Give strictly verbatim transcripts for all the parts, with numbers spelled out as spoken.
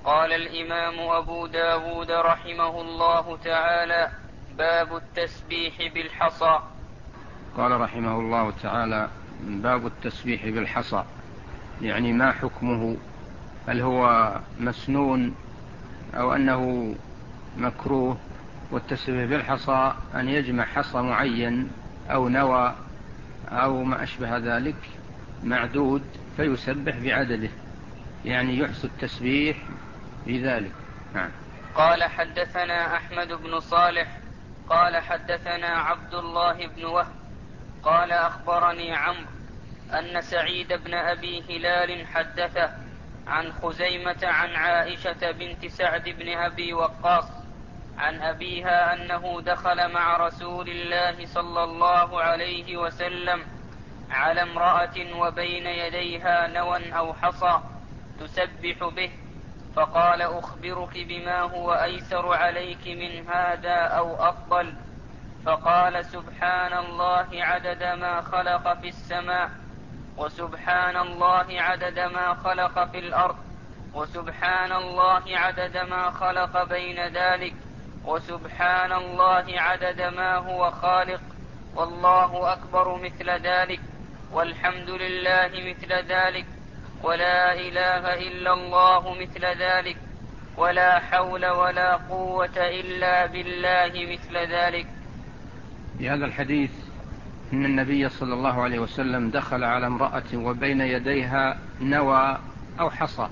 قال الإمام أبو داود رحمه الله تعالى: باب التسبيح بالحصى. قال رحمه الله تعالى: باب التسبيح بالحصى، يعني ما حكمه؟ هل هو مسنون أو أنه مكروه؟ والتسبيح بالحصى أن يجمع حصى معين أو نوى أو ما أشبه ذلك معدود فيسبح بعدده، يعني يحصي التسبيح بذلك. نعم. قال حدثنا أحمد بن صالح قال حدثنا عبد الله بن وهب قال أخبرني عمرو أن سعيد بن أبي هلال حدثه عن خزيمة عن عائشة بنت سعد بن أبي وقاص عن أبيها أنه دخل مع رسول الله صلى الله عليه وسلم على امرأة وبين يديها نوى أو حصى تسبح به، فقال: أخبرك بما هو أيسر عليك من هذا أو أفضل؟ فقال: سبحان الله عدد ما خلق في السماء، وسبحان الله عدد ما خلق في الأرض، وسبحان الله عدد ما خلق بين ذلك، وسبحان الله عدد ما هو خالق، والله أكبر مثل ذلك، والحمد لله مثل ذلك، ولا إله إلا الله مثل ذلك، ولا حول ولا قوة إلا بالله مثل ذلك. في هذا الحديث إن النبي صلى الله عليه وسلم دخل على امرأة وبين يديها نوى أو حصى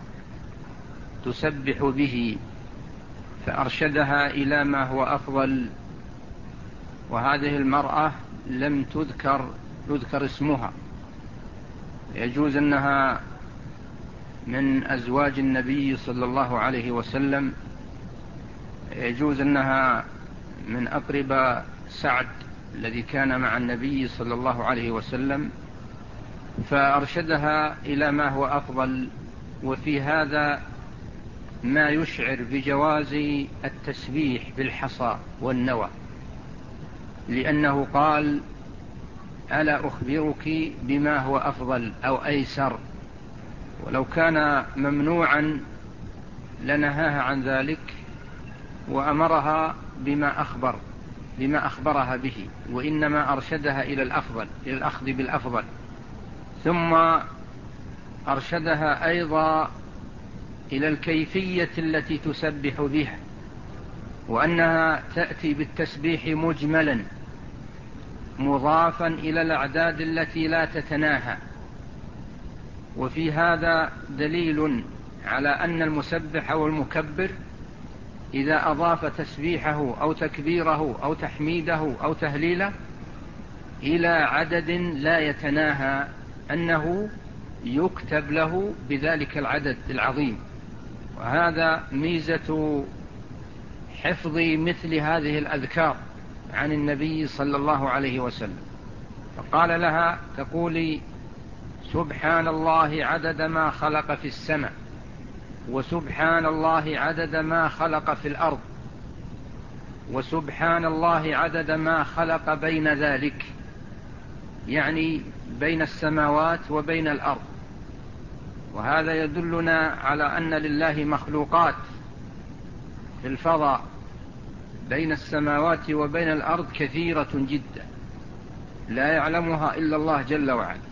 تسبح به، فأرشدها إلى ما هو أفضل. وهذه المرأة لم تذكر يذكر اسمها، يجوز أنها من أزواج النبي صلى الله عليه وسلم، يجوز أنها من أقرب سعد الذي كان مع النبي صلى الله عليه وسلم، فأرشدها إلى ما هو أفضل. وفي هذا ما يشعر بجواز التسبيح بالحصى والنوى، لأنه قال: ألا أخبرك بما هو أفضل أو أيسر؟ ولو كان ممنوعا لنهاها عن ذلك وأمرها بما أخبر بما أخبرها به، وإنما أرشدها إلى الأفضل، إلى الأخذ بالأفضل. ثم أرشدها أيضا إلى الكيفية التي تسبح بها، وأنها تأتي بالتسبيح مجملا مضافا إلى الأعداد التي لا تتناهى. وفي هذا دليل على أن المسبح أو المكبر إذا أضاف تسبيحه أو تكبيره أو تحميده أو تهليله إلى عدد لا يتناهى أنه يكتب له بذلك العدد العظيم. وهذا ميزة حفظ مثل هذه الأذكار عن النبي صلى الله عليه وسلم. فقال لها: تقولي سبحان الله عدد ما خلق في السماء، وسبحان الله عدد ما خلق في الأرض، وسبحان الله عدد ما خلق بين ذلك، يعني بين السماوات وبين الأرض. وهذا يدلنا على أن لله مخلوقات في الفضاء بين السماوات وبين الأرض كثيرة جدا لا يعلمها إلا الله جل وعلا.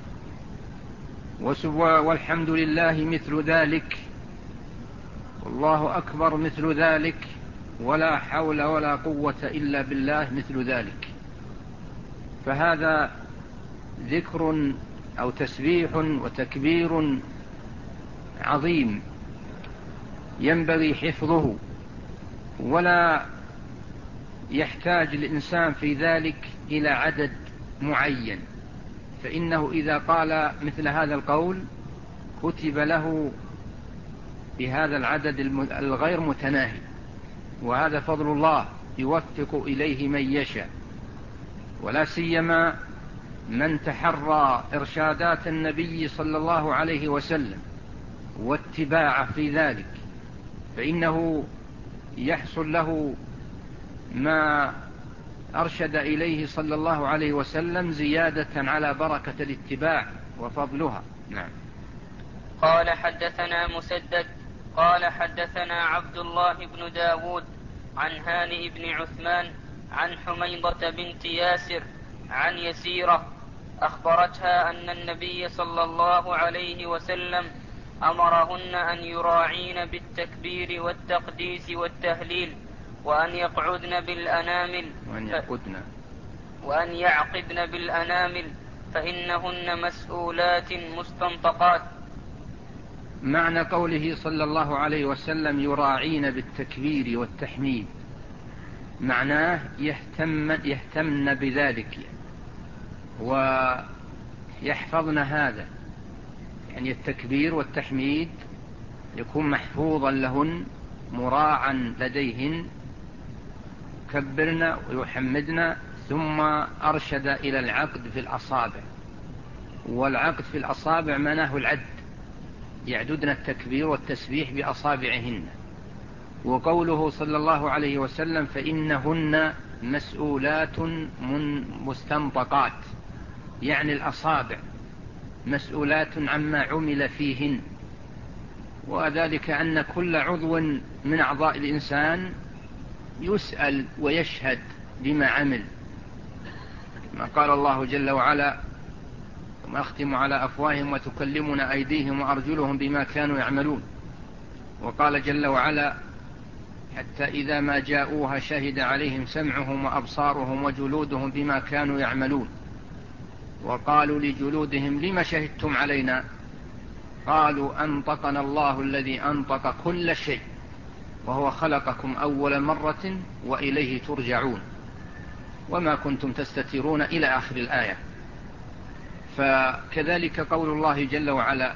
والحمد لله مثل ذلك، والله أكبر مثل ذلك، ولا حول ولا قوة إلا بالله مثل ذلك. فهذا ذكر أو تسبيح وتكبير عظيم ينبغي حفظه، ولا يحتاج الإنسان في ذلك إلى عدد معين، فإنه إذا قال مثل هذا القول كتب له بهذا العدد الغير متناهي. وهذا فضل الله يوفق إليه من يشاء، ولا سيما من تحرى إرشادات النبي صلى الله عليه وسلم واتباعه في ذلك، فإنه يحصل له ما أرشد إليه صلى الله عليه وسلم زيادة على بركة الاتباع وفضلها. نعم. قال حدثنا مسدد قال حدثنا عبد الله بن داود عن هانئ بن عثمان عن حميضة بنت ياسر عن يسيرة أخبرتها أن النبي صلى الله عليه وسلم أمرهن أن يراعين بالتكبير والتقديس والتهليل وأن يقعدن بالأنامل وأن يعقدن وأن يعقدن بالأنامل فإنهن مسؤولات مستنطقات. معنى قوله صلى الله عليه وسلم يراعين بالتكبير والتحميد معناه يهتم يهتمن بذلك ويحفظن هذا، يعني التكبير والتحميد يكون محفوظا لهن مراعا لديهن، يكبرن ويحمدن. ثم أرشد إلى العقد في الأصابع، والعقد في الأصابع معناه العد، يعددن التكبير والتسبيح بأصابعهن. وقوله صلى الله عليه وسلم فإنهن مسؤولات مستنطقات، يعني الأصابع مسؤولات عما عمل فيهن، وذلك أن كل عضو من أعضاء الإنسان يسأل ويشهد بما عمل، ما قال الله جل وعلا وما أختم على أفواههم وتكلمنا أيديهم وأرجلهم بما كانوا يعملون. وقال جل وعلا حتى إذا ما جاءوها شهد عليهم سمعهم وأبصارهم وجلودهم بما كانوا يعملون. وقالوا لجلودهم لما شهدتم علينا؟ قالوا أنطقنا الله الذي أنطق كل شيء وهو خلقكم أول مرة وإليه ترجعون وما كنتم تستترون إلى آخر الآية. فكذلك قول الله جل وعلا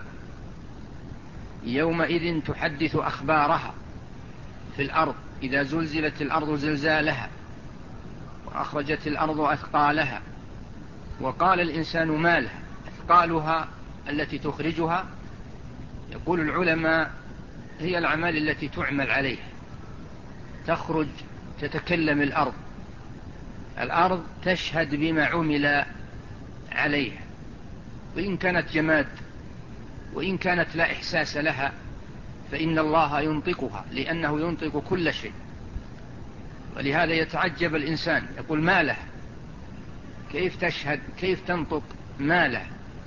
يومئذ تحدث أخبارها في الأرض إذا زلزلت الأرض زلزالها وأخرجت الأرض أثقالها وقال الإنسان ما لها. أثقالها التي تخرجها يقول العلماء هي الأعمال التي تعمل عليها، تخرج تتكلم الأرض الأرض تشهد بما عمل عليها، وإن كانت جماد وإن كانت لا إحساس لها فإن الله ينطقها لأنه ينطق كل شيء. ولهذا يتعجب الإنسان يقول ما له، كيف تشهد كيف تنطق ما له؟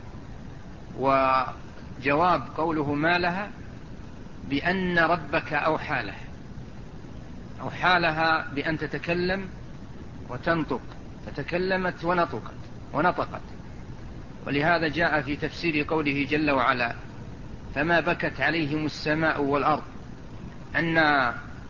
وجواب قوله ما لها بأن ربك أوحى لها أوحى لها بأن تتكلم وتنطق، فتكلمت ونطقت ونطقت. ولهذا جاء في تفسير قوله جل وعلا فما بكت عليهم السماء والأرض أن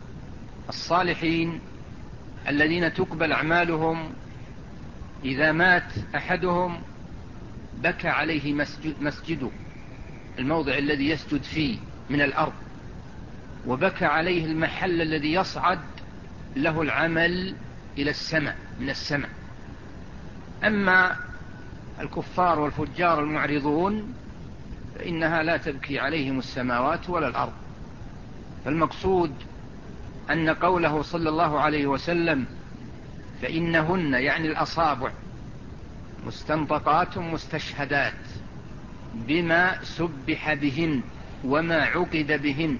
الصالحين الذين تقبل أعمالهم إذا مات أحدهم بكى عليه مسجد مسجده الموضع الذي يسجد فيه من الأرض، وبكى عليه المحل الذي يصعد له العمل إلى السماء من السماء. أما الكفار والفجار المعرضون فإنها لا تبكي عليهم السماوات ولا الأرض. فالمقصود أن قوله صلى الله عليه وسلم فإنهن يعني الأصابع مستنطقات مستشهدات بما سبح بهن وما عقد بهن،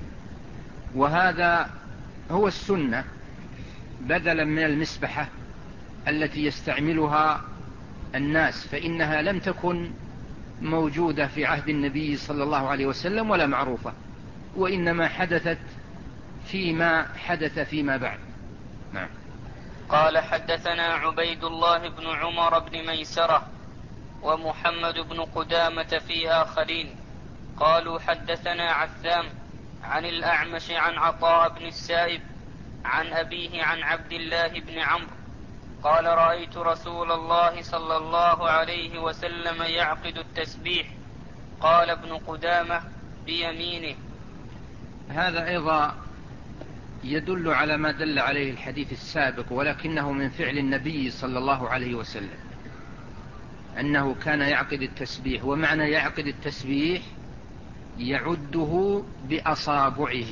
وهذا هو السنة بدلا من المسبحة التي يستعملها الناس، فإنها لم تكن موجودة في عهد النبي صلى الله عليه وسلم ولا معروفة، وإنما حدثت فيما حدث فيما بعد. نعم. قال حدثنا عبيد الله بن عمر بن ميسرة ومحمد بن قدامة في آخرين قالوا حدثنا عثام عن الأعمش عن عطاء بن السائب عن أبيه عن عبد الله بن عمرو قال رأيت رسول الله صلى الله عليه وسلم يعقد التسبيح. قال ابن قدامة بيمينه. هذا أيضا يدل على ما دل عليه الحديث السابق، ولكنه من فعل النبي صلى الله عليه وسلم أنه كان يعقد التسبيح. ومعنى يعقد التسبيح يعده بأصابعه،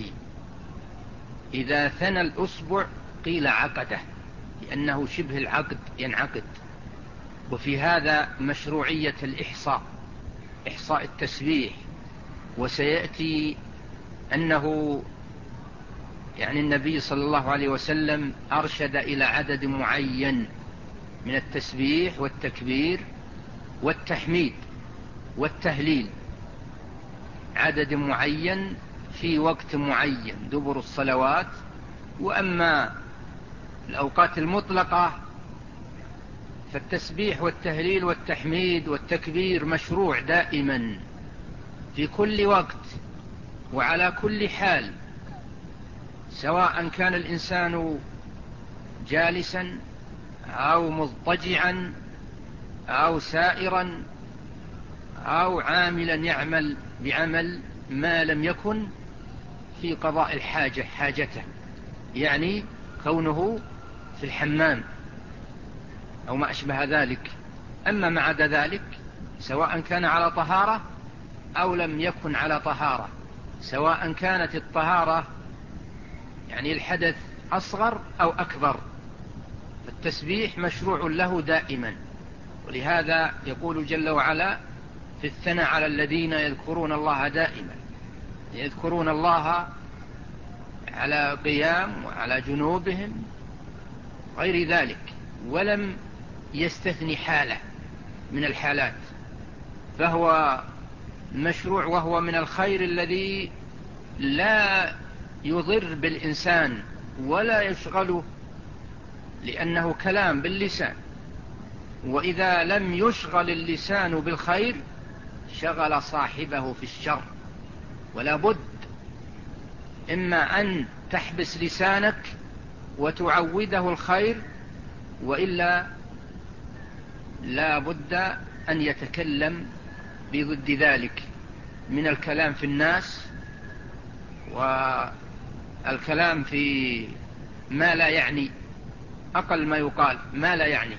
إذا ثنى الأصبع قيل عقده لأنه شبه العقد ينعقد. وفي هذا مشروعية الإحصاء، إحصاء التسبيح، وسيأتي أنه يعني النبي صلى الله عليه وسلم أرشد إلى عدد معين من التسبيح والتكبير والتحميد والتهليل، عدد معين في وقت معين دبر الصلوات. وأما الأوقات المطلقة فالتسبيح والتهليل والتحميد والتكبير مشروع دائما في كل وقت وعلى كل حال، سواء كان الإنسان جالسا أو مضطجعا أو سائرا أو عاملا يعمل بعمل ما لم يكن في قضاء الحاجة حاجته، يعني كونه في الحمام أو ما أشبه ذلك. أما ما عدا ذلك سواء كان على طهارة أو لم يكن على طهارة، سواء كانت الطهارة يعني الحدث أصغر أو أكبر، فالتسبيح مشروع له دائما. ولهذا يقول جل وعلا في الثناء على الذين يذكرون الله دائما، يذكرون الله على قيام وعلى جنوبهم غير ذلك، ولم يستثني حالة من الحالات، فهو مشروع وهو من الخير الذي لا يضر بالإنسان ولا يشغله، لأنه كلام باللسان، وإذا لم يشغل اللسان بالخير شغل صاحبه في الشر. ولا بد إما أن تحبس لسانك وتعوده الخير، وإلا لا بد أن يتكلم بضد ذلك من الكلام في الناس والكلام في ما لا يعني، أقل ما يقال ما لا يعني.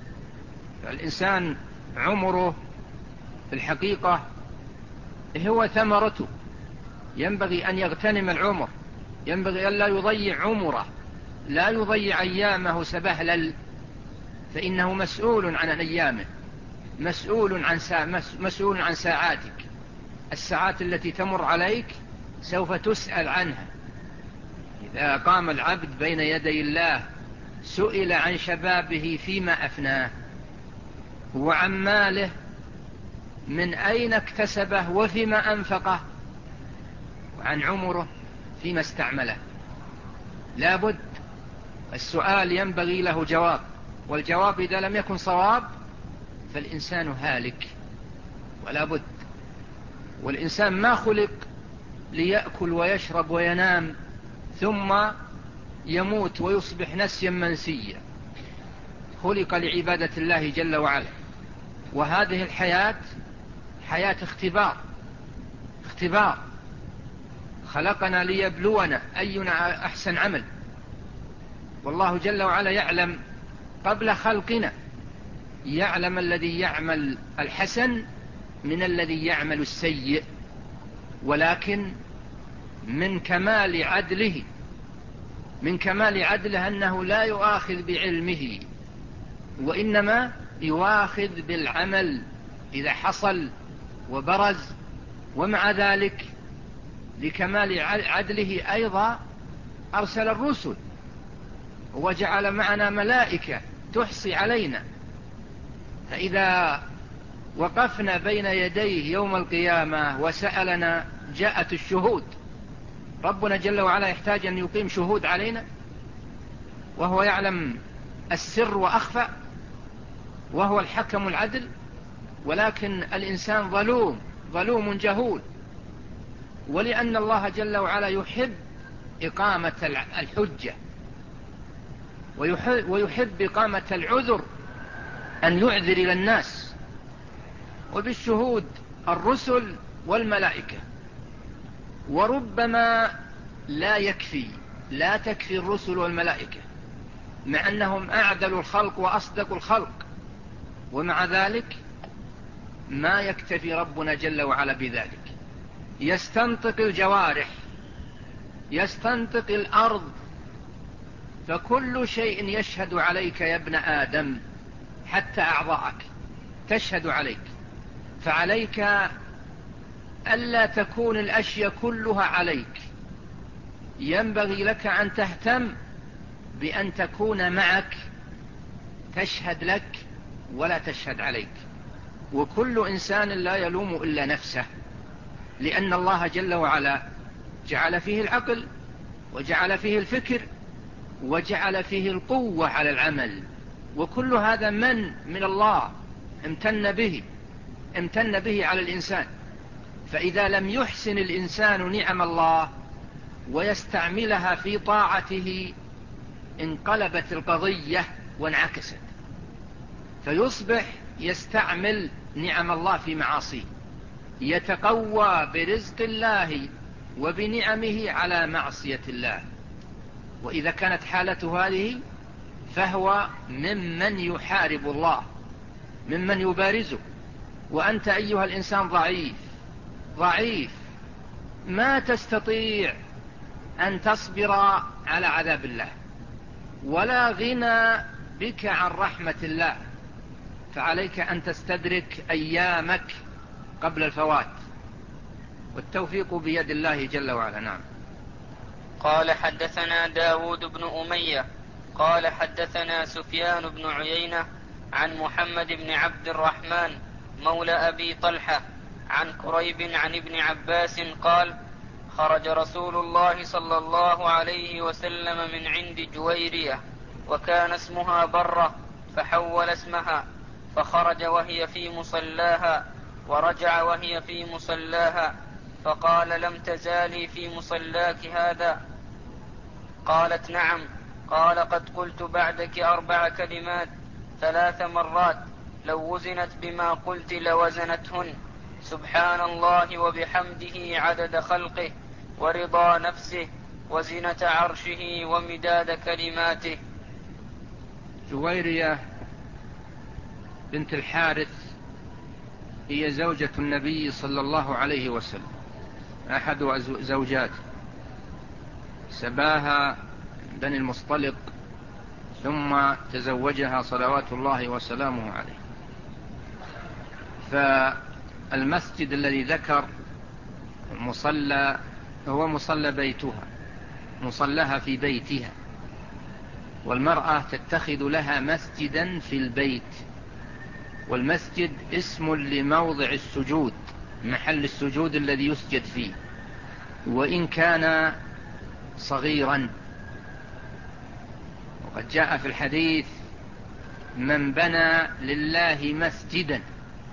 فالإنسان عمره في الحقيقة هو ثمرته، ينبغي أن يغتنم العمر، ينبغي أن لا يضيع عمره، لا يضيع أيامه سبهلل، فإنه مسؤول عن أيامه، مسؤول عن سا... مسؤول عن ساعاتك. الساعات التي تمر عليك سوف تسأل عنها. إذا قام العبد بين يدي الله سئل عن شبابه فيما أفناه، وعن ماله من أين اكتسبه وفيما أنفقه، وعن عمره فيما استعمله. لا بد السؤال ينبغي له جواب، والجواب إذا لم يكن صواب فالإنسان هالك ولا بد. والإنسان ما خلق ليأكل ويشرب وينام ثم يموت ويصبح نسيا منسيا، خلق لعبادة الله جل وعلا. وهذه الحياة حياة اختبار، اختبار خلقنا ليبلونا أينا أحسن عمل. والله جل وعلا يعلم قبل خلقنا، يعلم الذي يعمل الحسن من الذي يعمل السيء، ولكن من كمال عدله من كمال عدله أنه لا يؤاخذ بعلمه، وإنما يؤاخذ بالعمل إذا حصل وبرز. ومع ذلك لكمال عدله أيضا أرسل الرسل وجعل معنا ملائكة تحصي علينا، فإذا وقفنا بين يديه يوم القيامة وسألنا جاءت الشهود. ربنا جل وعلا يحتاج أن يقيم شهود علينا وهو يعلم السر وأخفى، وهو الحكم العدل؟ ولكن الإنسان ظلوم ظلوم جهول. ولأن الله جل وعلا يحب إقامة الحجة ويحب إقامة العذر، أن يعذر إلى الناس، وبالشهود الرسل والملائكة. وربما لا يكفي لا تكفي الرسل والملائكة، مع أنهم أعدل الخلق وأصدق الخلق، ومع ذلك ما يكتفي ربنا جل وعلا بذلك. يستنطق الجوارح، يستنطق الأرض، فكل شيء يشهد عليك يا ابن آدم، حتى أعضاءك تشهد عليك. فعليك ألا تكون الأشياء كلها عليك، ينبغي لك أن تهتم بأن تكون معك تشهد لك ولا تشهد عليك. وكل إنسان لا يلوم إلا نفسه، لأن الله جل وعلا جعل فيه العقل وجعل فيه الفكر وجعل فيه القوة على العمل، وكل هذا من من الله امتن به امتن به على الإنسان. فإذا لم يحسن الإنسان نعم الله ويستعملها في طاعته انقلبت القضية وانعكست، فيصبح يستعمل نعم الله في معاصيه، يتقوى برزق الله وبنعمه على معصية الله. وإذا كانت حالته هذه فهو ممن يحارب الله، ممن يبارزه. وأنت أيها الإنسان ضعيف ضعيف ما تستطيع أن تصبر على عذاب الله، ولا غنى بك عن رحمة الله، فعليك أن تستدرك أيامك قبل الفوات، والتوفيق بيد الله جل وعلا. نعم. قال حدثنا داود بن أمية قال حدثنا سفيان بن عيينة عن محمد بن عبد الرحمن مولى أبي طلحة عن كريب عن ابن عباس قال: خرج رسول الله صلى الله عليه وسلم من عند جويرية وكان اسمها برة، فحول اسمها، فخرج وهي في مصلاها ورجع وهي في مصلاها، فقال: لم تزالي في مصلاك هذا؟ قالت: نعم. قال: قد قلت بعدك أربع كلمات ثلاث مرات، لو وزنت بما قلت لوزنتهن: سبحان الله وبحمده عدد خلقه ورضا نفسه وزنة عرشه ومداد كلماته. جويرية بنت الحارث هي زوجة النبي صلى الله عليه وسلم، أحد زوجاته، سباها بني المصطلق ثم تزوجها صلوات الله وسلامه عليه. فالمسجد الذي ذكر مصلى هو مصلى بيتها، مصلىها في بيتها، والمرأة تتخذ لها مسجدا في البيت، والمسجد اسم لموضع السجود، محل السجود الذي يسجد فيه، وإن كان صغيرا. وقد جاء في الحديث: من بنى لله مسجدا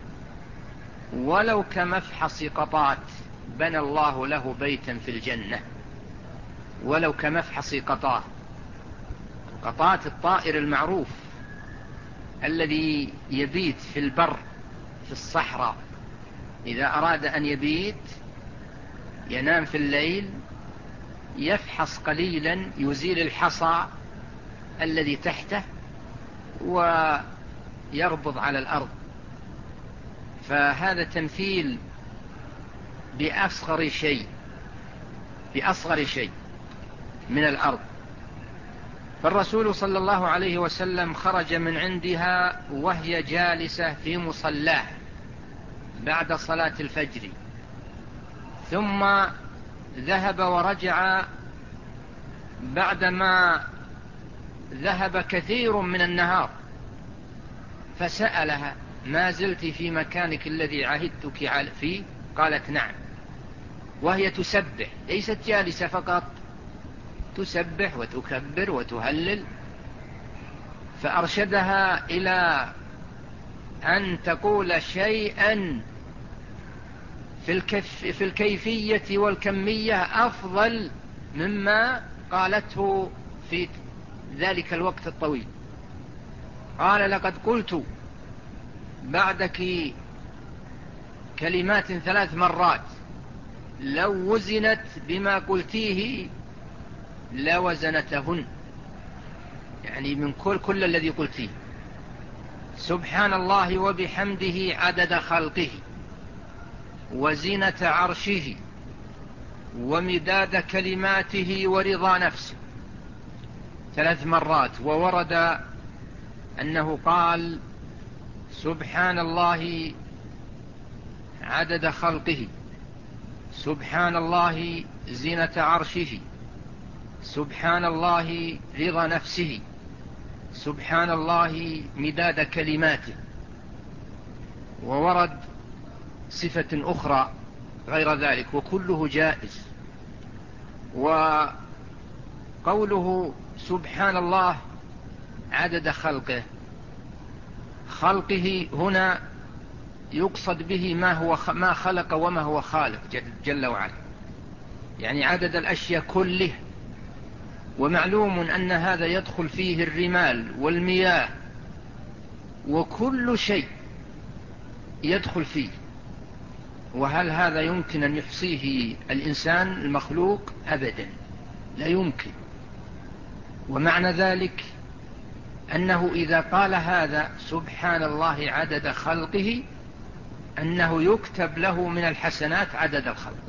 ولو كمفحص قطات بنى الله له بيتا في الجنة. ولو كمفحص قطات، قطات الطائر المعروف الذي يبيت في البر في الصحراء، إذا أراد أن يبيت ينام في الليل، يفحص قليلا، يزيل الحصى الذي تحته ويربض على الأرض. فهذا تمثيل بأصغر شيء بأصغر شيء من الأرض. فالرسول صلى الله عليه وسلم خرج من عندها وهي جالسة في مصلاه بعد صلاة الفجر، ثم ذهب ورجع بعدما ذهب كثير من النهار، فسألها: ما زلت في مكانك الذي عهدتك فيه؟ قالت: نعم. وهي تسبح، ليست جالسة فقط، تسبح وتكبر وتهلل. فأرشدها إلى أن تقول شيئا في, الكف في الكيفية والكمية أفضل مما قالته في ذلك الوقت الطويل. قال: لقد قلت بعدك كلمات ثلاث مرات، لو وزنت بما قلتيه لوزنتهن، يعني من كل, كل الذي قلتيه. سبحان الله وبحمده عدد خلقه وزنة عرشه ومداد كلماته ورضا نفسه، ثلاث مرات. وورد أنه قال: سبحان الله عدد خلقه سبحان الله زينة عرشه، سبحان الله رضا نفسه، سبحان الله مداد كلماته. وورد صفة أخرى غير ذلك وكله جائز. وقوله سبحان الله عدد خلقه، خلقه هنا يقصد به ما هو ما خلق وما هو خالق جل وعلا، يعني عدد الأشياء كله. ومعلوم أن هذا يدخل فيه الرمال والمياه وكل شيء يدخل فيه. وهل هذا يمكن أن يحصيه الإنسان المخلوق؟ أبدا لا يمكن. ومعنى ذلك أنه إذا قال هذا سبحان الله عدد خلقه أنه يكتب له من الحسنات عدد الخلق.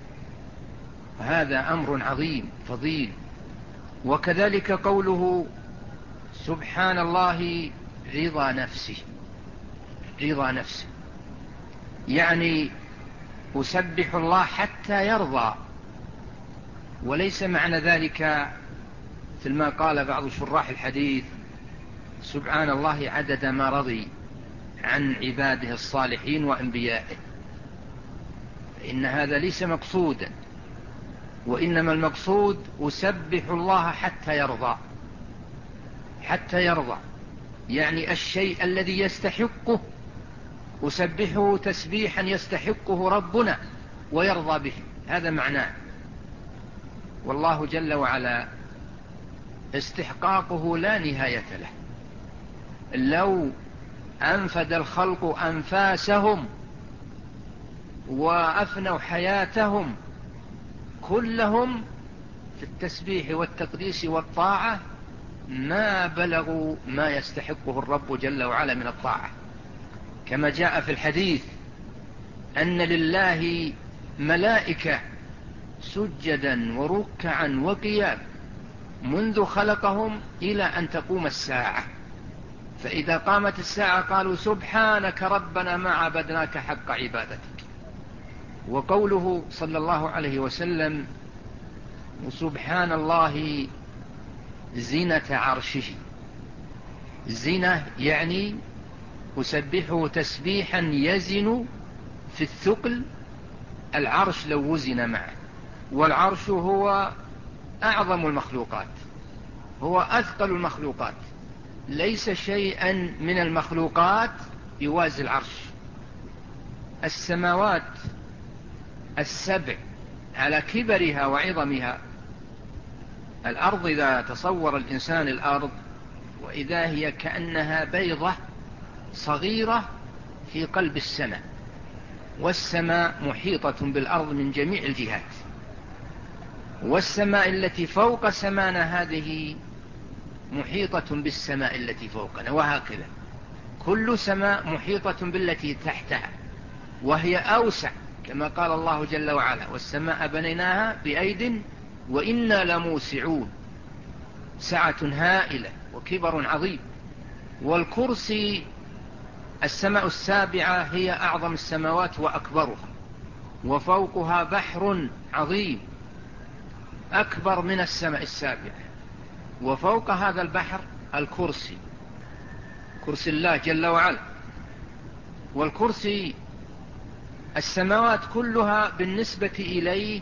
هذا أمر عظيم فضيل. وكذلك قوله سبحان الله رضا نفسه، رضا نفسه يعني أسبح الله حتى يرضى. وليس معنى ذلك مثل ما قال بعض شراح الحديث سبحان الله عدد ما رضي عن عباده الصالحين وأنبيائه، إن هذا ليس مقصودا. وإنما المقصود أسبح الله حتى يرضى، حتى يرضى يعني الشيء الذي يستحقه أسبحه تسبيحا يستحقه ربنا ويرضى به، هذا معناه. والله جل وعلا استحقاقه لا نهاية له. لو أنفد الخلق أنفاسهم وأفنوا حياتهم كلهم في التسبيح والتقديس والطاعة ما بلغوا ما يستحقه الرب جل وعلا من الطاعة. كما جاء في الحديث أن لله ملائكة سجدا وركعا وقيام منذ خلقهم إلى أن تقوم الساعة، فإذا قامت الساعة قالوا سبحانك ربنا ما عبدناك حق عبادتك. وقوله صلى الله عليه وسلم سبحان الله زينة عرشه، زينة يعني أسبحه تسبيحا يزن في الثقل العرش لو وزن معه. والعرش هو أعظم المخلوقات، هو أثقل المخلوقات، ليس شيئا من المخلوقات يوازي العرش. السماوات السبع على كبرها وعظمها، الأرض إذا تصور الإنسان الأرض وإذا هي كأنها بيضة صغيرة في قلب السماء، والسماء محيطة بالأرض من جميع الجهات، والسماء التي فوق سمانا هذه محيطة بالسماء التي فوقنا، وهكذا كل سماء محيطة بالتي تحتها، وهي أوسع كما قال الله جل وعلا والسماء بنيناها بأيد وإنا لموسعون، سعة هائلة وكبر عظيم. والكرسي السماء السابعة هي أعظم السماوات وأكبرها، وفوقها بحر عظيم أكبر من السماء السابعة، وفوق هذا البحر الكرسي، كرسي الله جل وعلا. والكرسي السماوات كلها بالنسبة إليه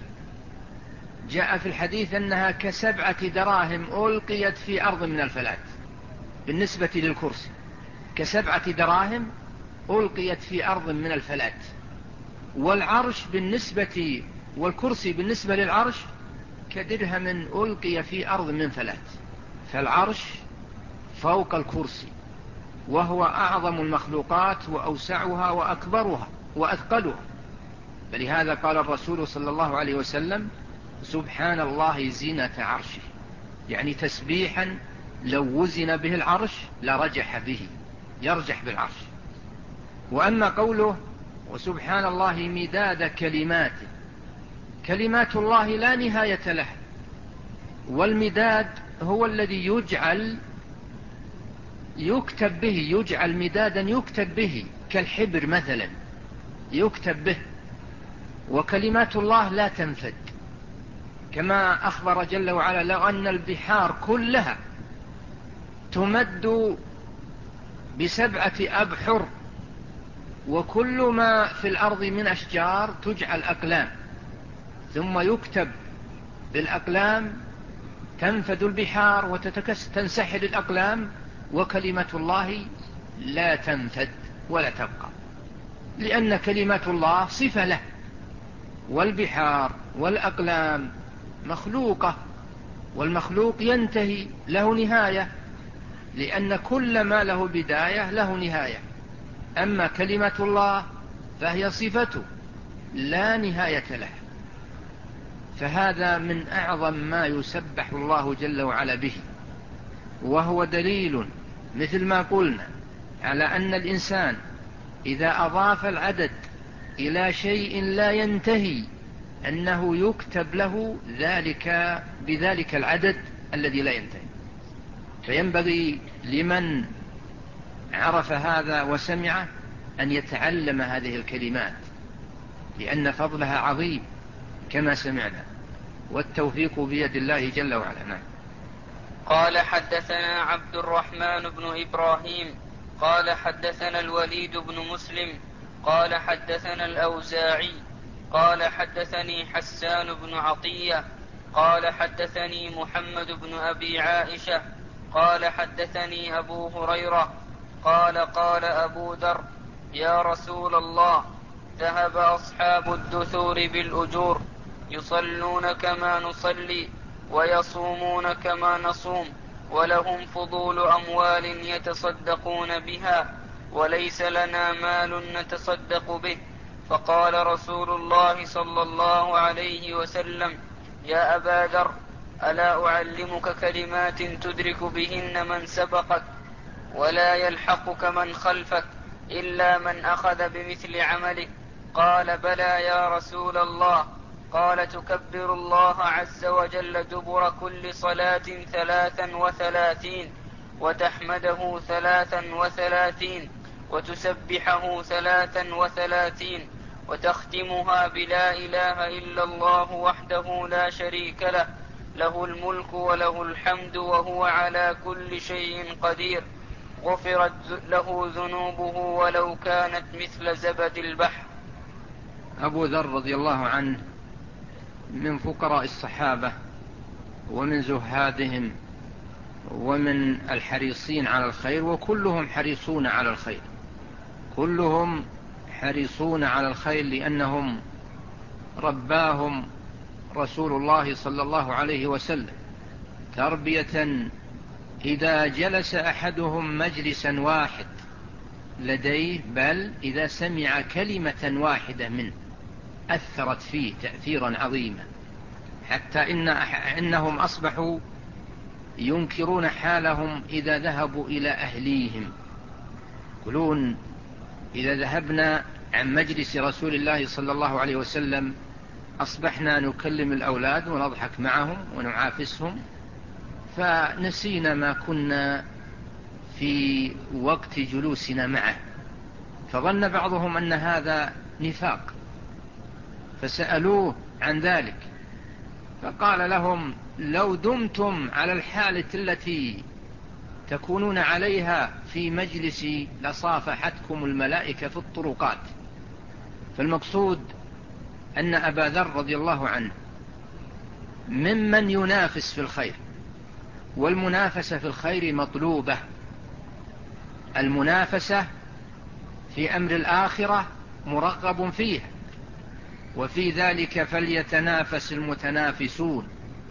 جاء في الحديث أنها كسبعة دراهم ألقيت في أرض من الفلات، بالنسبة للكرسي كسبعة دراهم ألقيت في أرض من الفلات. والعرش بالنسبة والكرسي بالنسبة للعرش كدرهم ألقي في أرض من فلات، فالعرش فوق الكرسي وهو أعظم المخلوقات وأوسعها وأكبرها وأثقلها. فلهذا قال الرسول صلى الله عليه وسلم سبحان الله زينة عرشه، يعني تسبيحا لو وزن به العرش لرجح به، يرجح بالعرش. وأما قوله وسبحان الله مداد كلماته، كلمات الله لا نهاية لها، والمداد هو الذي يجعل يكتب به، يجعل مدادا يكتب به كالحبر مثلا يكتب به. وكلمات الله لا تنفد، كما أخبر جل وعلا: لو أن البحار كلها تمد بسبعة أبحر وكل ما في الأرض من أشجار تجعل أقلام ثم يكتب بالأقلام، تنفد البحار وتنسحل الأقلام، وكلمة الله لا تنفد ولا تبقى، لأن كلمة الله صفة له، والبحار والأقلام مخلوقة، والمخلوق ينتهي، له نهاية، لأن كل ما له بداية له نهاية. أما كلمة الله فهي صفته لا نهاية له، فهذا من أعظم ما يسبح الله جل وعلا به، وهو دليل مثل ما قلنا على أن الإنسان إذا أضاف العدد إلى شيء لا ينتهي أنه يكتب له ذلك بذلك العدد الذي لا ينتهي. فينبغي لمن عرف هذا وسمعه أن يتعلم هذه الكلمات، لأن فضلها عظيم كما سمعنا، والتوفيق بيد الله جل وعلا. نعم. قال حدثنا عبد الرحمن بن إبراهيم قال حدثنا الوليد بن مسلم قال حدثنا الأوزاعي قال حدثني حسان بن عطية قال حدثني محمد بن أبي عائشة قال حدثني أبو هريرة قال قال أبو ذر: يا رسول الله، ذهب أصحاب الدثور بالأجور، يصلون كما نصلي ويصومون كما نصوم، ولهم فضول أموال يتصدقون بها، وليس لنا مال نتصدق به. فقال رسول الله صلى الله عليه وسلم: يا أبا ذر، ألا أعلمك كلمات تدرك بهن من سبقك ولا يلحقك من خلفك إلا من أخذ بمثل عملك؟ قال: بلى يا رسول الله. قال: تكبر الله عز وجل دبر كل صلاة ثلاثا وثلاثين، وتحمده ثلاثا وثلاثين، وتسبحه ثلاثا وثلاثين، وتختمها بلا إله إلا الله وحده لا شريك له، له الملك وله الحمد وهو على كل شيء قدير، غفرت له ذنوبه ولو كانت مثل زبد البحر. أبو ذر رضي الله عنه من فقراء الصحابة ومن زهادهم ومن الحريصين على الخير، وكلهم حريصون على الخير، كلهم حريصون على الخير، لأنهم رباهم رسول الله صلى الله عليه وسلم تربية إذا جلس أحدهم مجلسا واحد لديه، بل إذا سمع كلمة واحدة منه أثرت فيه تأثيرا عظيما، حتى إن إنهم أصبحوا ينكرون حالهم إذا ذهبوا إلى أهليهم، يقولون: إذا ذهبنا عن مجلس رسول الله صلى الله عليه وسلم أصبحنا نكلم الأولاد ونضحك معهم ونعافسهم، فنسينا ما كنا في وقت جلوسنا معه. فظن بعضهم أن هذا نفاق، فسألوه عن ذلك، فقال لهم: لو دمتم على الحالة التي تكونون عليها في مجلسي لصافحتكم الملائكة في الطرقات. فالمقصود أن أبا ذر رضي الله عنه ممن ينافس في الخير، والمنافسة في الخير مطلوبة. المنافسة في أمر الآخرة مرغب فيه، وفي ذلك فليتنافس المتنافسون.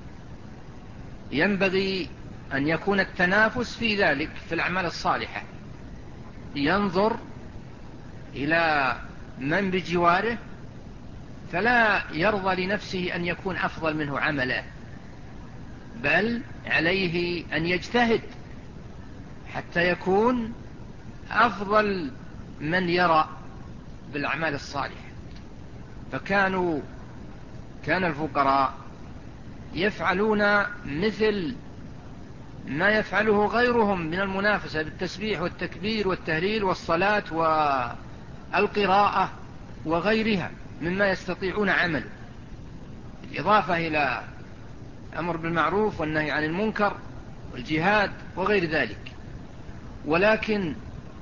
ينبغي أن يكون التنافس في ذلك في الأعمال الصالحة، ينظر إلى من بجواره فلا يرضى لنفسه أن يكون أفضل منه عملا، بل عليه أن يجتهد حتى يكون أفضل من يرى بالأعمال الصالحة. فكانوا كان الفقراء يفعلون مثل ما يفعله غيرهم من المنافسة بالتسبيح والتكبير والتهليل والصلاة والقراءة وغيرها، مما يستطيعون عمله، بالإضافة إلى الأمر بالمعروف والنهي عن المنكر والجهاد وغير ذلك. ولكن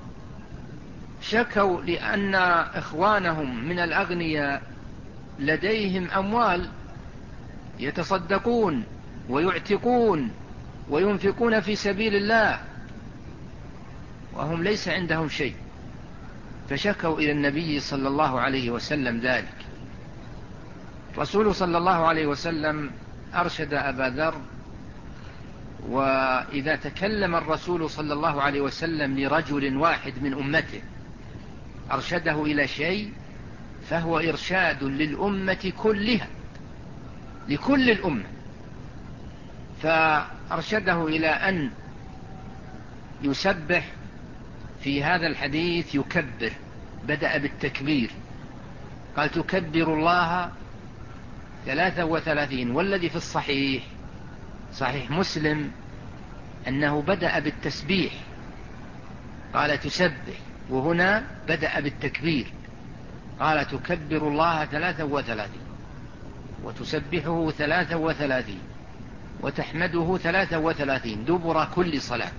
شكوا لأن إخوانهم من الأغنياء لديهم أموال يتصدقون ويعتقون وينفقون في سبيل الله، وهم ليس عندهم شيء، فشكوا إلى النبي صلى الله عليه وسلم ذلك. رسول صلى الله عليه وسلم أرشد أبا ذر، وإذا تكلم الرسول صلى الله عليه وسلم لرجل واحد من أمته أرشده إلى شيء فهو إرشاد للأمة كلها، لكل الأمة. فأرشده إلى أن يسبح في هذا الحديث، يكبر، بدأ بالتكبير، قال تكبر الله ثلاثة وثلاثين. والذي في الصحيح صحيح مسلم أنه بدأ بالتسبيح، قال تسبح، وهنا بدأ بالتكبير، قال تكبر الله ثلاثة وثلاثين، وتسبحه ثلاثة وثلاثين، وتحمده ثلاثة وثلاثين دبر كل صلاة،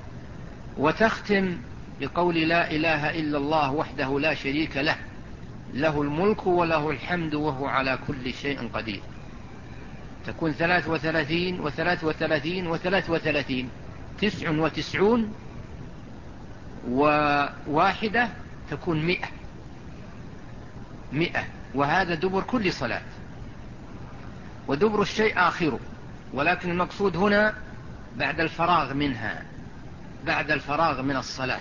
وتختم بقول لا إله إلا الله وحده لا شريك له، له الملك وله الحمد وهو على كل شيء قدير. تكون ثلاث وثلاثين وثلاث وثلاثين وثلاث وثلاثين، تسع وتسعون، وواحدة تكون مئة، مئة، وهذا دبر كل صلاة. ودبر الشيء آخره، ولكن المقصود هنا بعد الفراغ منها، بعد الفراغ من الصلاة.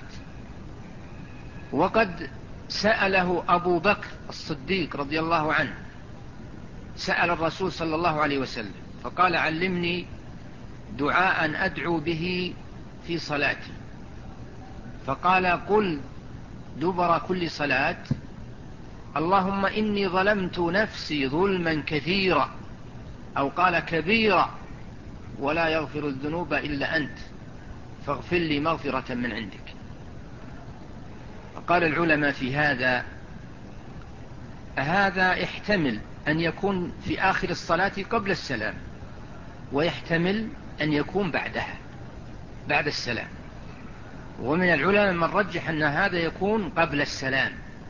وقد سأله أبو بكر الصديق رضي الله عنه، سأل الرسول صلى الله عليه وسلم فقال علمني دعاء أدعو به في صلاتي، فقال قل دبر كل صلاة اللهم إني ظلمت نفسي ظلما كثيرا، أو قال كبيرا، ولا يغفر الذنوب إلا أنت فاغفر لي مغفرة من عندك. فقال العلماء في هذا هذا يحتمل أن يكون في آخر الصلاة قبل السلام، ويحتمل أن يكون بعدها بعد السلام. ومن العلماء من رجح أن هذا يكون قبل السلام،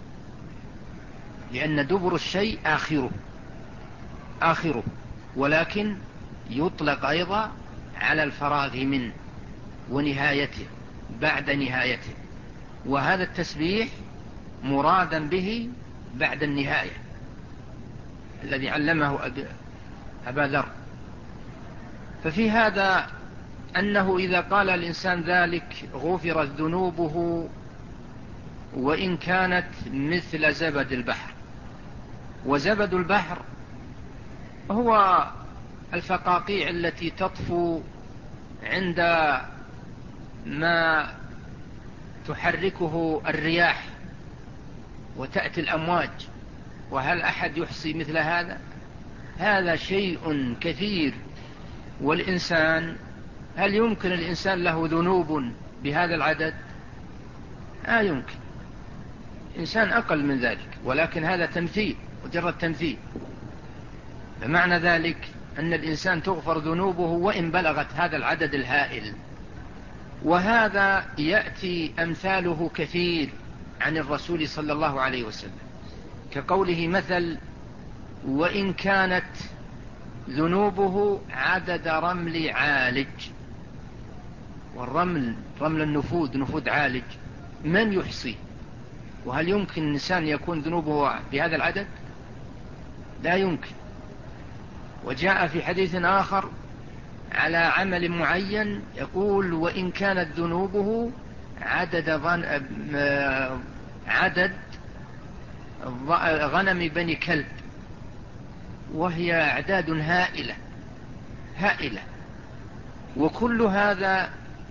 لأن دبر الشيء آخره آخره ولكن يطلق أيضا على الفراغ منه ونهايته، بعد نهايته، وهذا التسبيح مرادا به بعد النهاية الذي علمه أبا ذر. ففي هذا أنه إذا قال الإنسان ذلك غفرت ذنوبه وإن كانت مثل زبد البحر. وزبد البحر هو الفقاقيع التي تطفو عند ما تحركه الرياح وتأتي الأمواج. وهل أحد يحصي مثل هذا؟ هذا شيء كثير. والإنسان، هل يمكن الإنسان له ذنوب بهذا العدد؟ لا يمكن، إنسان أقل من ذلك، ولكن هذا تمثيل، مجرد تمثيل. فمعنى ذلك أن الإنسان تغفر ذنوبه وإن بلغت هذا العدد الهائل. وهذا يأتي أمثاله كثير عن الرسول صلى الله عليه وسلم، كقوله مثل وإن كانت ذنوبه عدد رمل عالج. والرمل رمل النفود، نفود عالج، من يحصي؟ وهل يمكن الإنسان يكون ذنوبه بهذا العدد؟ لا يمكن. وجاء في حديث آخر على عمل معين يقول وإن كانت ذنوبه عدد عدد غنم بني كلب، وهي أعداد هائلة هائلة. وكل هذا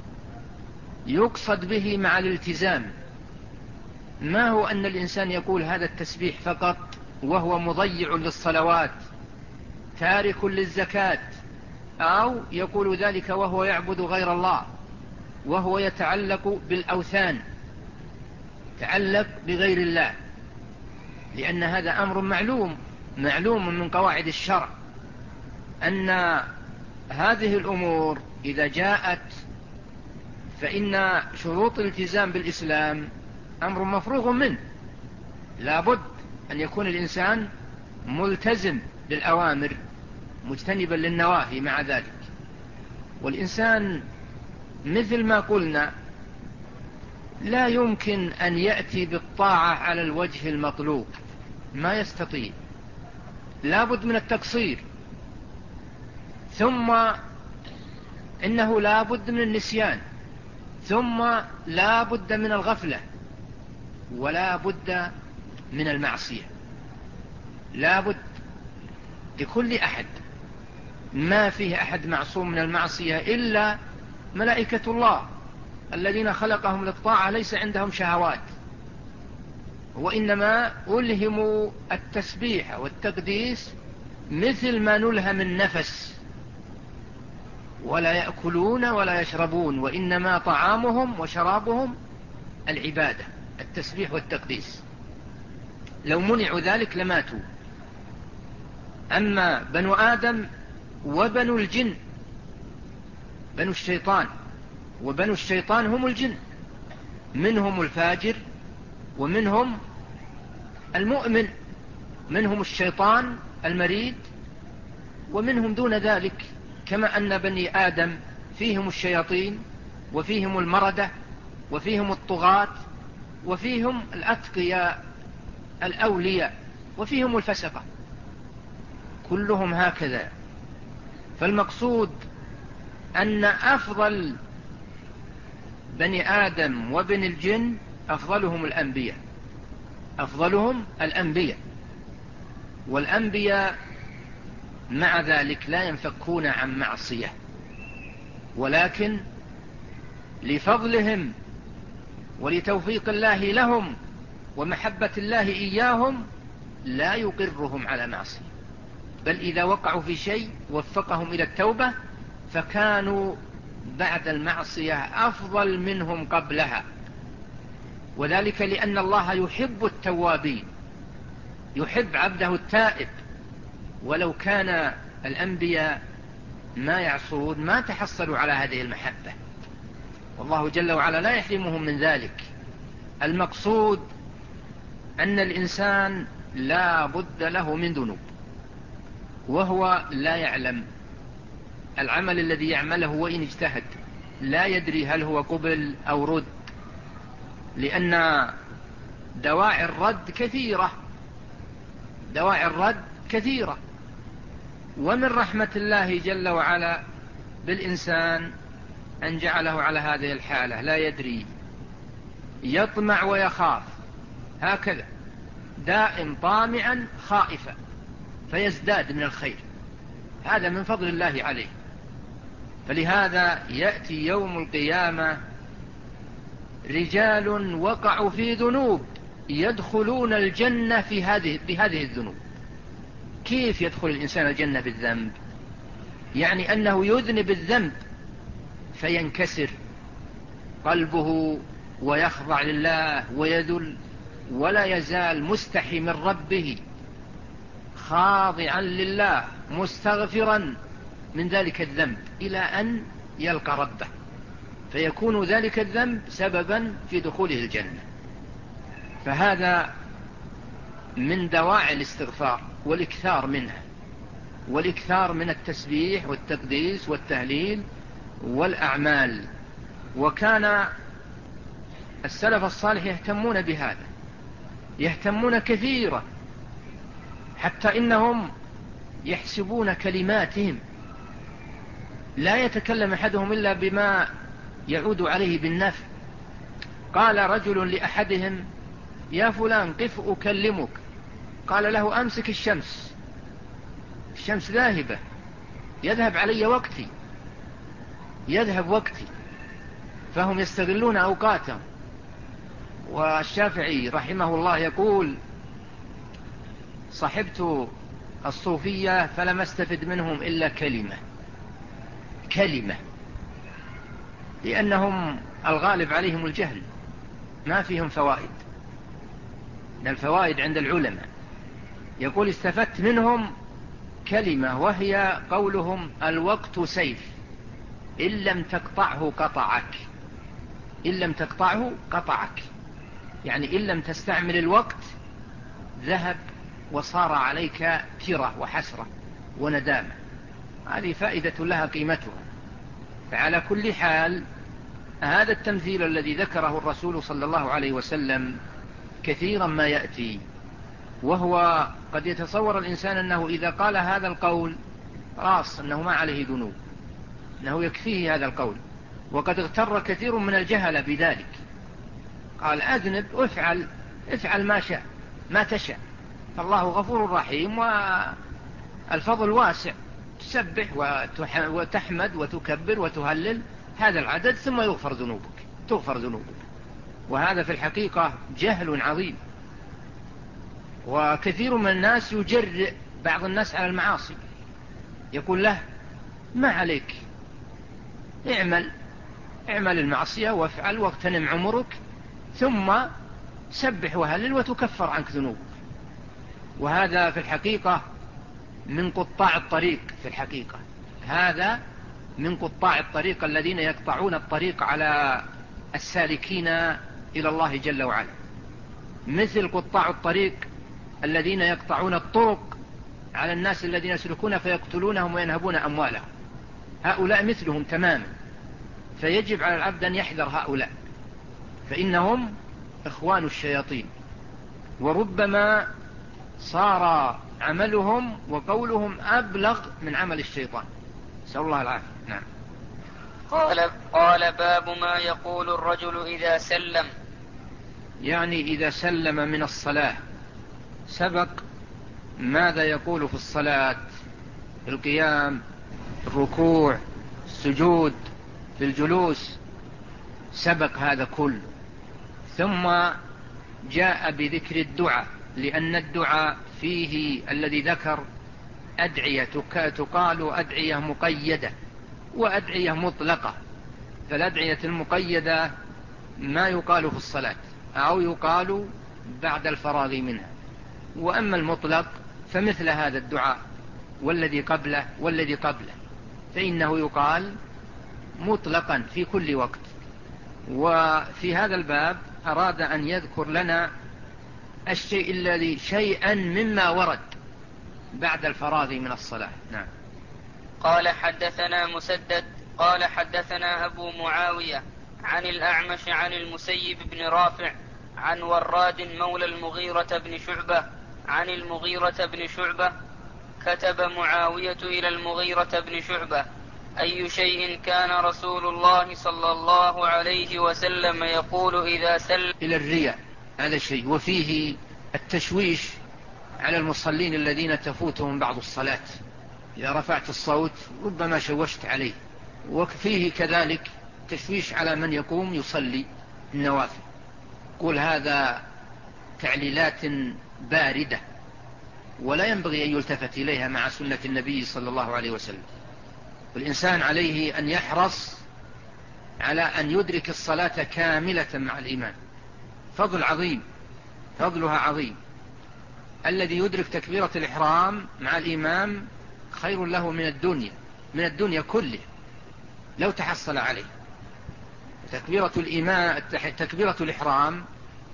يقصد به مع الالتزام. ما هو أن الإنسان يقول هذا التسبيح فقط وهو مضيع للصلوات تارك للزكاة، أو يقول ذلك وهو يعبد غير الله، وهو يتعلق بالأوثان، تعلق بغير الله. لأن هذا أمر معلوم معلوم من قواعد الشرع أن هذه الأمور إذا جاءت فإن شروط الالتزام بالإسلام أمر مفروغ منه، لا بد أن يكون الإنسان ملتزم بالأوامر مجتنبا للنواهي مع ذلك. والإنسان مثل ما قلنا لا يمكن أن يأتي بالطاعة على الوجه المطلوب، ما يستطيع، لا بد من التقصير، ثم إنه لا بد من النسيان، ثم لا بد من الغفلة، ولا بد من المعصية. لا بد لكل أحد، ما فيه أحد معصوم من المعصية إلا ملائكة الله الذين خلقهم للطاعة، ليس عندهم شهوات، وإنما ألهموا التسبيح والتقديس مثل ما نلهم النفس، ولا يأكلون ولا يشربون، وإنما طعامهم وشرابهم العبادة، التسبيح والتقديس. لو منعوا ذلك لماتوا. أما بنو آدم وبنو الجن، بنو الشيطان وبنو الشيطان هم الجن، منهم الفاجر ومنهم المؤمن، منهم الشيطان المريد ومنهم دون ذلك، كما أن بني آدم فيهم الشياطين وفيهم المردة وفيهم الطغاة وفيهم الأتقياء الأولياء وفيهم الفسقة، كلهم هكذا. فالمقصود أن أفضل بني آدم وبن الجن أفضلهم الأنبياء، أفضلهم الأنبياء، والأنبياء مع ذلك لا ينفكون عن معصية، ولكن لفضلهم ولتوفيق الله لهم ومحبة الله إياهم لا يقرهم على معصية، بل إذا وقعوا في شيء وفقهم إلى التوبة، فكانوا بعد المعصية أفضل منهم قبلها. وذلك لأن الله يحب التوابين، يحب عبده التائب، ولو كان الأنبياء ما يعصون ما تحصلوا على هذه المحبة، والله جل وعلا لا يحرمهم من ذلك. المقصود أن الإنسان لا بد له من ذنوب، وهو لا يعلم العمل الذي يعمله، وإن اجتهد لا يدري هل هو قبل أو رد، لأن دواعي الرد كثيرة، دواعي الرد كثيرة. ومن رحمة الله جل وعلا بالإنسان أن جعله على هذه الحالة، لا يدري، يطمع ويخاف، هكذا دائم طامعا خائفا، فيزداد من الخير، هذا من فضل الله عليه. فلهذا يأتي يوم القيامة رجال وقعوا في ذنوب يدخلون الجنة في هذه بهذه الذنوب. كيف يدخل الإنسان الجنة بالذنب؟ يعني أنه يذنب الذنب فينكسر قلبه ويخضع لله ويذل، ولا يزال مستحي من ربه خاضعا لله مستغفرا من ذلك الذنب إلى أن يلقى ربه، فيكون ذلك الذنب سببا في دخوله الجنة. فهذا من دواعي الاستغفار والإكثار منها، والإكثار من التسبيح والتقديس والتهليل والأعمال. وكان السلف الصالح يهتمون بهذا، يهتمون كثيرا، حتى إنهم يحسبون كلماتهم، لا يتكلم أحدهم إلا بما يعود عليه بالنفع. قال رجل لأحدهم: يا فلان قف أكلمك. قال له: أمسك الشمس، الشمس ذاهبة، يذهب علي وقتي، يذهب وقتي. فهم يستغلون أوقاتهم. والشافعي رحمه الله يقول: صحبت الصوفية فلم استفد منهم إلا كلمة كلمة، لأنهم الغالب عليهم الجهل، ما فيهم فوائد، من الفوائد عند العلماء. يقول استفدت منهم كلمة وهي قولهم الوقت سيف إن لم تقطعه قطعك، إن لم تقطعه قطعك، يعني إن لم تستعمل الوقت ذهب وصار عليك ترة وحسرة وندامة. هذه فائدة لها قيمتها. فعلى كل حال هذا التمثيل الذي ذكره الرسول صلى الله عليه وسلم كثيرا ما يأتي، وهو قد يتصور الإنسان أنه إذا قال هذا القول راس أنه ما عليه ذنوب، أنه يكفيه هذا القول، وقد اغتر كثير من الجهل بذلك، قال أذنب افعل افعل ما شاء ما تشاء، فالله غفور رحيم والفضل واسع، تسبح وتحمد وتكبر وتهلل هذا العدد ثم يغفر ذنوبك تغفر ذنوبك. وهذا في الحقيقة جهل عظيم، وكثير من الناس يجرئ بعض الناس على المعاصي، يقول له ما عليك، اعمل اعمل المعصية وافعل واغتنم عمرك ثم سبح وهلل وتكفر عنك ذنوبك. وهذا في الحقيقة من قطاع الطريق، في الحقيقة هذا من قطاع الطريق الذين يقطعون الطريق على السالكين إلى الله جل وعلا، مثل قطاع الطريق الذين يقطعون الطرق على الناس الذين يسلكون فيقتلونهم وينهبون أموالهم، هؤلاء مثلهم تماما. فيجب على العبد أن يحذر هؤلاء، فإنهم إخوان الشياطين، وربما صار عملهم وقولهم أبلغ من عمل الشيطان، نسأل الله العافية. نعم. قال, قال باب ما يقول الرجل إذا سلم، يعني إذا سلم من الصلاة. سبق ماذا يقول في الصلاة، في القيام، الركوع، السجود، في الجلوس، سبق هذا كله. ثم جاء بذكر الدعاء، لأن الدعاء فيه الذي ذكر أدعية تقال أدعية مقيدة وأدعية مطلقة. فالأدعية المقيدة ما يقال في الصلاة أو يقال بعد الفراغ منها، وأما المطلق فمثل هذا الدعاء والذي قبله والذي قبله فإنه يقال مطلقا في كل وقت. وفي هذا الباب أراد أن يذكر لنا الشيء الذي شيئا مما ورد بعد الفراغ من الصلاة. نعم. قال حدثنا مسدد قال حدثنا أبو معاوية عن الأعمش عن المسيب بن رافع عن وراد مولى المغيرة بن شعبة عن المغيرة بن شعبة كتب معاوية إلى المغيرة بن شعبة أي شيء كان رسول الله صلى الله عليه وسلم يقول إذا سلم، إلى الرياء هذا شيء، وفيه التشويش على المصلين الذين تفوتهم بعض الصلاة، إذا رفعت الصوت ربما شوشت عليه. وفيه كذلك تشويش على من يقوم يصلي النوافل، قول هذا تعليلات باردة ولا ينبغي أن يلتفت إليها مع سنة النبي صلى الله عليه وسلم. والإنسان عليه أن يحرص على أن يدرك الصلاة كاملة مع الإمام، فضل عظيم، فضلها عظيم. الذي يدرك تكبيرة الإحرام مع الإمام خير له من الدنيا من الدنيا كله لو تحصل عليه. تكبيرة الإمام تكبيرة الإحرام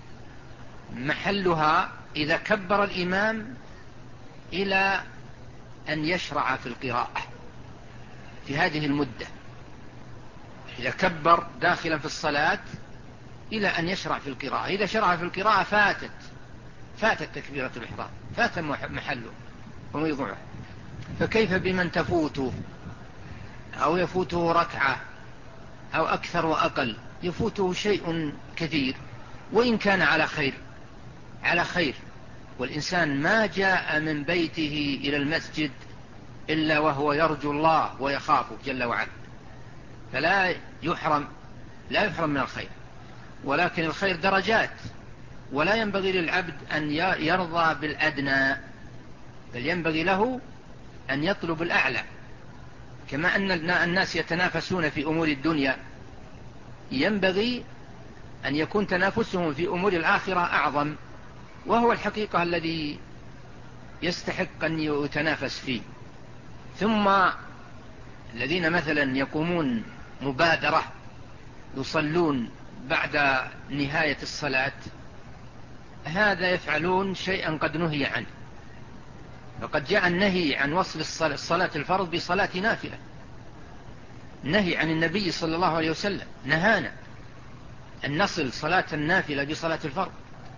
محلها إذا كبر الإمام إلى أن يشرع في القراءة، في هذه المدة إذا كبر داخلا في الصلاة إلى أن يشرع في القراءة. إذا شرع في القراءة فاتت فاتت تكبيرة الإحرام، فات محله وموضوعه. فكيف بمن تفوته أو يفوته ركعة أو أكثر وأقل، يفوته شيء كثير وإن كان على خير على خير. والإنسان ما جاء من بيته إلى المسجد إلا وهو يرجو الله ويخافه جل وعلا، فلا يحرم لا يحرم من الخير، ولكن الخير درجات، ولا ينبغي للعبد أن يرضى بالأدنى، بل ينبغي له أن يطلب الأعلى. كما أن الناس يتنافسون في أمور الدنيا، ينبغي أن يكون تنافسهم في أمور الآخرة أعظم وهو الحقيقة الذي يستحق أن يتنافس فيه. ثم الذين مثلا يقومون مبادرة يصلون بعد نهاية الصلاة، هذا يفعلون شيئا قد نهي عنه. وقد جاء النهي عن وصل الصلاة الفرض بصلاة نافلة، نهي عن النبي صلى الله عليه وسلم، نهانا أن نصل صلاة النافلة بصلاة الفرض،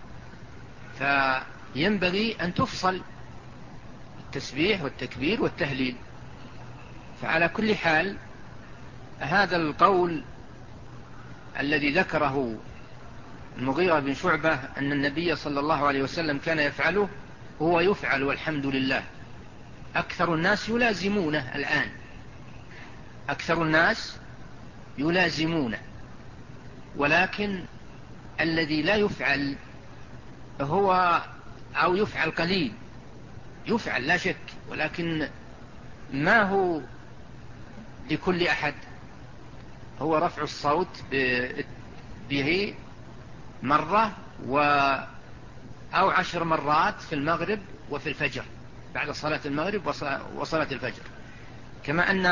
فينبغي أن تفصل التسبيح والتكبير والتهليل. فعلى كل حال هذا القول الذي ذكره المغيرة بن شعبة أن النبي صلى الله عليه وسلم كان يفعله هو يفعل والحمد لله. أكثر الناس يلازمونه الآن، أكثر الناس يلازمونه، ولكن الذي لا يفعل هو أو يفعل قليل، يفعل لا شك، ولكن ما هو لكل أحد، هو رفع الصوت به مرة و أو عشر مرات في المغرب وفي الفجر، بعد صلاة المغرب وصلاة الفجر. كما أن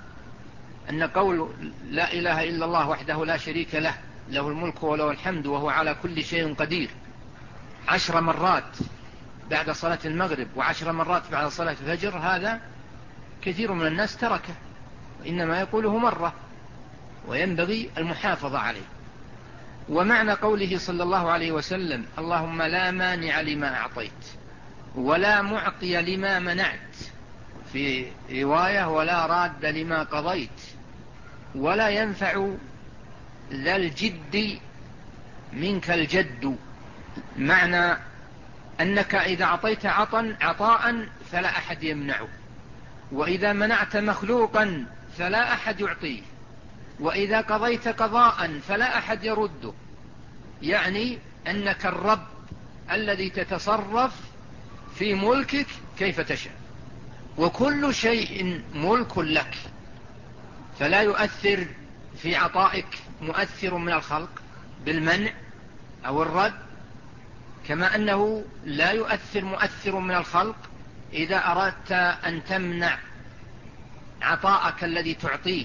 أن قول لا إله إلا الله وحده لا شريك له، له الملك وله الحمد وهو على كل شيء قدير، عشر مرات بعد صلاة المغرب وعشر مرات بعد صلاة الفجر، هذا كثير من الناس تركه، وإنما يقوله مرة، وينبغي المحافظة عليه. ومعنى قوله صلى الله عليه وسلم اللهم لا مانع لما أعطيت ولا معطي لما منعت، في رواية ولا راد لما قضيت ولا ينفع ذا الجد منك الجد، معنى أنك إذا أعطيت عطاء فلا أحد يمنعه، وإذا منعت مخلوقا فلا أحد يعطيه، وإذا قضيت قضاء فلا أحد يرده. يعني أنك الرب الذي تتصرف في ملكك كيف تشاء، وكل شيء ملك لك، فلا يؤثر في عطائك مؤثر من الخلق بالمنع أو الرد، كما أنه لا يؤثر مؤثر من الخلق إذا أردت أن تمنع عطاءك الذي تعطيه.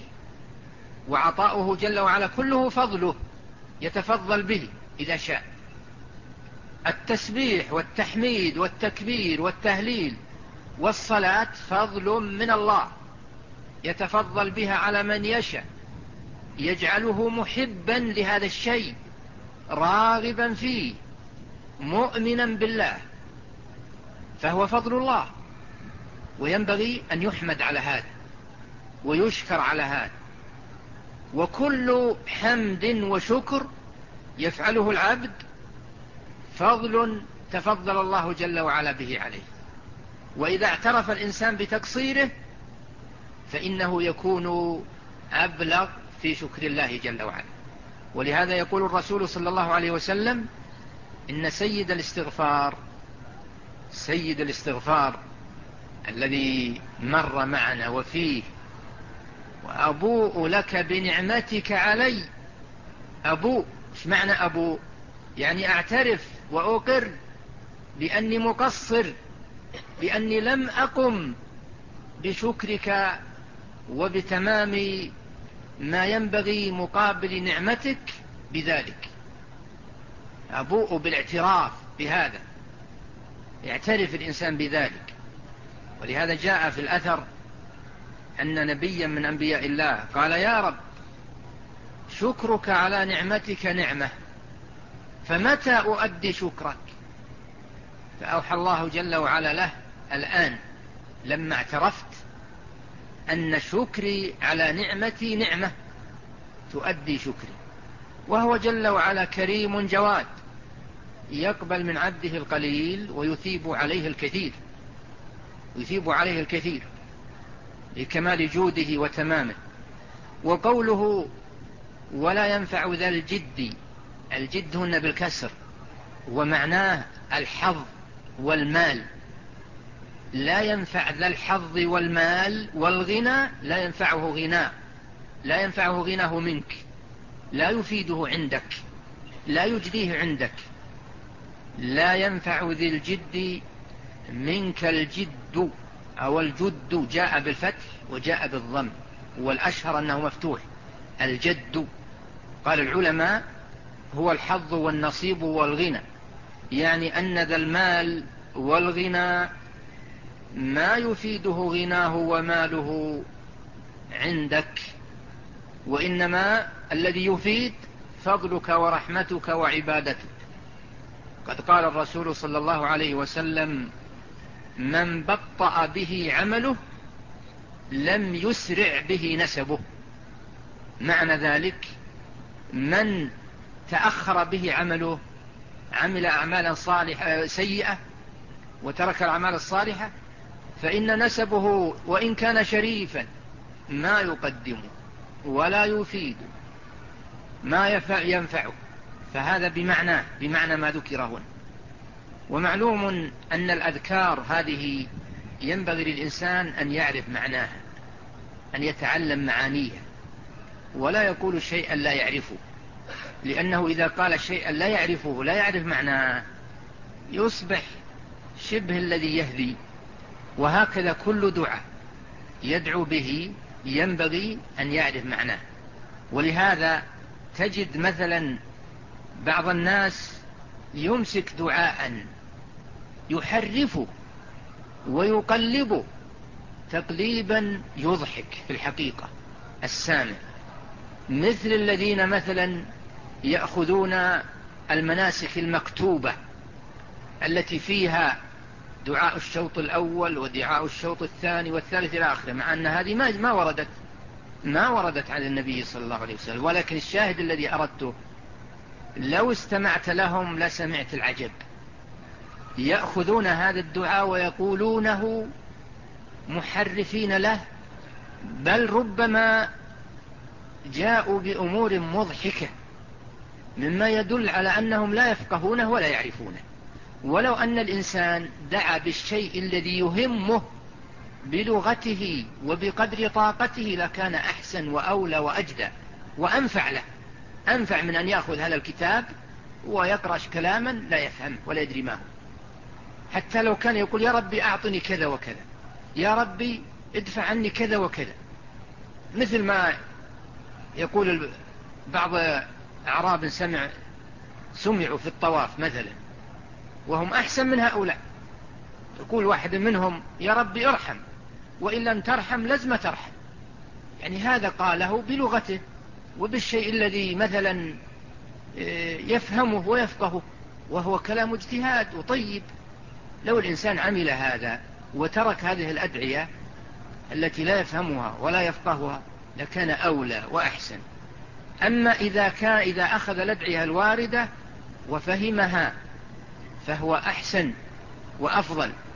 وعطاؤه جل وعلا كله فضله، يتفضل به إذا شاء. التسبيح والتحميد والتكبير والتهليل والصلاة فضل من الله يتفضل بها على من يشاء، يجعله محبا لهذا الشيء راغبا فيه مؤمنا بالله، فهو فضل الله، وينبغي أن يحمد على هذا ويشكر على هذا. وكل حمد وشكر يفعله العبد فضل تفضل الله جل وعلا به عليه، وإذا اعترف الإنسان بتقصيره فإنه يكون أبلغ في شكر الله جل وعلا. ولهذا يقول الرسول صلى الله عليه وسلم إن سيد الاستغفار سيد الاستغفار الذي مر معنا وفيه وأبوء لك بنعمتك علي. أبوء، ايش معنى أبوء؟ يعني أعترف وأقر بأني مقصر، بأني لم أقم بشكرك وبتمام ما ينبغي مقابل نعمتك بذلك. أبوء بالاعتراف بهذا، يعترف الإنسان بذلك. ولهذا جاء في الأثر أن نبيا من أنبياء الله قال يا رب شكرك على نعمتك نعمة، فمتى أؤدي شكرك؟ فأوحى الله جل وعلا له الآن لما اعترفت أن شكري على نعمتي نعمة تؤدي شكري. وهو جل وعلا كريم جواد، يقبل من عبده القليل ويثيب عليه الكثير، يثيب عليه الكثير لكمال جوده وتمامه. وقوله ولا ينفع ذا الجد، الجد هنا بالكسر، ومعناه الحظ والمال. لا ينفع ذا الحظ والمال والغنى، لا ينفعه غناه، لا ينفعه غناه منك، لا يفيده عندك، لا يجديه عندك. لا ينفع ذي الجد منك الجد، أو الجد جاء بالفتح وجاء بالضم، والأشهر أنه مفتوح الجد. قال العلماء هو الحظ والنصيب والغنى، يعني أن ذا المال والغنى ما يفيده غناه وماله عندك، وإنما الذي يفيد فضلك ورحمتك وعبادتك. قد قال الرسول صلى الله عليه وسلم: من بطأ به عمله لم يسرع به نسبه. معنى ذلك من تأخر به عمله، عمل أعمالا صالحة سيئة وترك الأعمال الصالحة، فإن نسبه وإن كان شريفا ما يقدمه ولا يفيد ما ينفعه. فهذا بمعنى بمعنى ما ذكر هنا. ومعلوم أن الأذكار هذه ينبغي للإنسان أن يعرف معناها، أن يتعلم معانيها، ولا يقول شيئا لا يعرفه، لأنه إذا قال شيئا لا يعرفه لا يعرف معناه يصبح شبه الذي يهدي. وهكذا كل دعاء يدعو به ينبغي أن يعرف معناه. ولهذا تجد مثلا بعض الناس يمسك دعاء يحرفه ويقلبه تقليبا يضحك في الحقيقة السامع، مثل الذين مثلا يأخذون المناسك المكتوبة التي فيها دعاء الشوط الأول ودعاء الشوط الثاني والثالث إلى آخره، مع أن هذه ما ما وردت ما وردت عن النبي صلى الله عليه وسلم. ولكن الشاهد الذي أردته لو استمعت لهم لسمعت العجب. يأخذون هذا الدعاء ويقولونه محرفين له، بل ربما جاءوا بأمور مضحكة مما يدل على أنهم لا يفقهونه ولا يعرفونه. ولو أن الإنسان دعا بالشيء الذي يهمه بلغته وبقدر طاقته لكان أحسن وأولى وأجدى وأنفع له، أنفع من أن يأخذ هذا الكتاب ويقرأ كلاما لا يفهم ولا يدري ما هو. حتى لو كان يقول يا ربي أعطني كذا وكذا، يا ربي ادفع عني كذا وكذا، مثل ما يقول بعض أعراب سمع سمعوا في الطواف مثلا وهم أحسن من هؤلاء، يقول واحد منهم يا ربي ارحم، وإن لم ترحم لازم ترحم. يعني هذا قاله بلغته وبالشيء الذي مثلا يفهمه ويفقهه، وهو كلام اجتهاد وطيب. لو الإنسان عمل هذا وترك هذه الأدعية التي لا يفهمها ولا يفقهها لكان أولى وأحسن. أما إذا كان إذا أخذ الأدعية الواردة وفهمها فهو أحسن وأفضل.